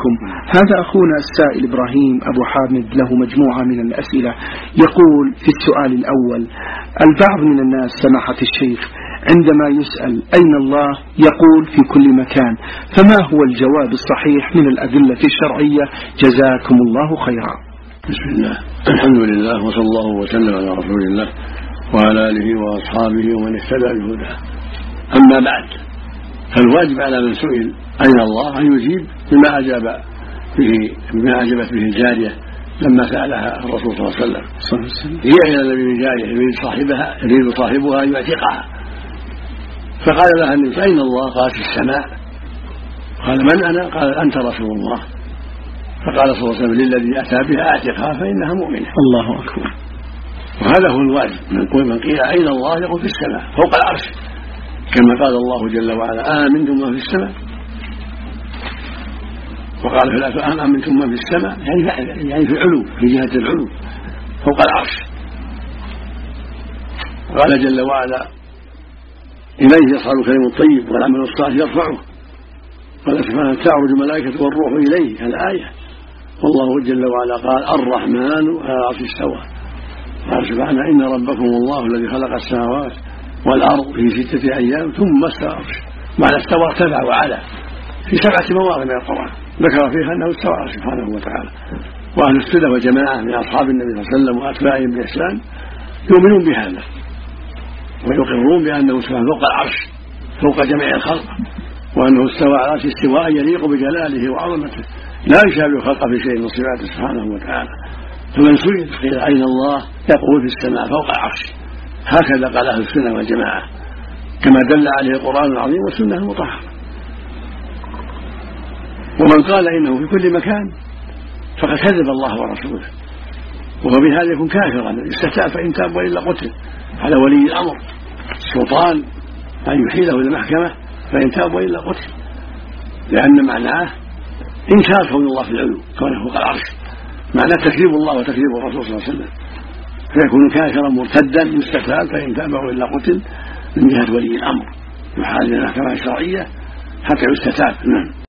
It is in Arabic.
فيكم. هذا أخونا السائل إبراهيم أبو حامد له مجموعة من الأسئلة. يقول في السؤال الأول: البعض من الناس سماحة الشيخ عندما يسأل أين الله يقول في كل مكان، فما هو الجواب الصحيح من الأدلة الشرعية؟ جزاكم الله خيرا. بسم الله، الحمد لله، وصلى الله وسلم على رسول الله وعلى آله وأصحابه ومن اهتدى بهداه. أما بعد، فالواجب على من سئل أين الله أن يجيب بما أجابت به الجارية لما سألها الرسول صلى الله عليه وسلم. هي إلى النبي من جارية يريد صاحبها أن يعتقها، فقال لها النبي: أين الله؟ قالت: في السماء. قال: من أنا؟ قال: أنت رسول الله. فقال صلى الله عليه وسلم: للذي أتى بها أعتقها فإنها مؤمنة. الله أكبر. وهذا هو الواجب، من قيل أين الله يقول في السماء فوق العرش، كما قال الله جل وعلا: آمنتم من في السماء. وقال في الآية: آمنتم من في السماء، يعني في العلو، في جهة العلو فوق العرش. وقال جل وعلا: إليه يصعد الكلم الطيب والعمل الصالح يرفعه. قال سبحانه: تعرج الملائكة والروح إليه، الآية. والله جل وعلا قال: الرحمن على العرش استوى. قال سبحانه: إن ربكم الله الذي خلق السماوات والأرض في 6 أيام ثم استوى على العرش. معنى استوى ارتفع وعلى في 7 مواضع من القرآن ذكر فيها أنه استوى سبحانه وتعالى. وأهل السنة والجماعة من أصحاب النبي صلى الله عليه وسلم وأتباعهم بإحسان يؤمنون بهذا ويقرون بأنه استوى فوق العرش فوق جميع الخلق، وأنه استوى على العرش استواء يليق بجلاله وعظمته لا يشابه خلقه في شيء من صفاته سبحانه وتعالى. فمن سئل قيل أين الله يقول في السماء فوق العرش. هكذا قال أهل السنة والجماعة، كما دل عليه القرآن العظيم والسنة المطهرة. ومن قال إنه في كل مكان فقد كذب الله ورسوله، وهو بهذا يكون كافرا. استتاب فإن تاب وإلا قتل. على ولي الأمر السلطان أن يحيله إلى المحكمة فإن تاب وإلا قتل، لأن معناه إنكار كون الله في العلو كونه فوق العرش، معناه تكذيب الله وتكذيب الرسول صلى الله عليه وسلم، فيكون كافرا مرتدا مستتاب فإن تاب وإلا قتل من جهة ولي الأمر يحال إلى المحكمة الشرعية حتى يستتاب.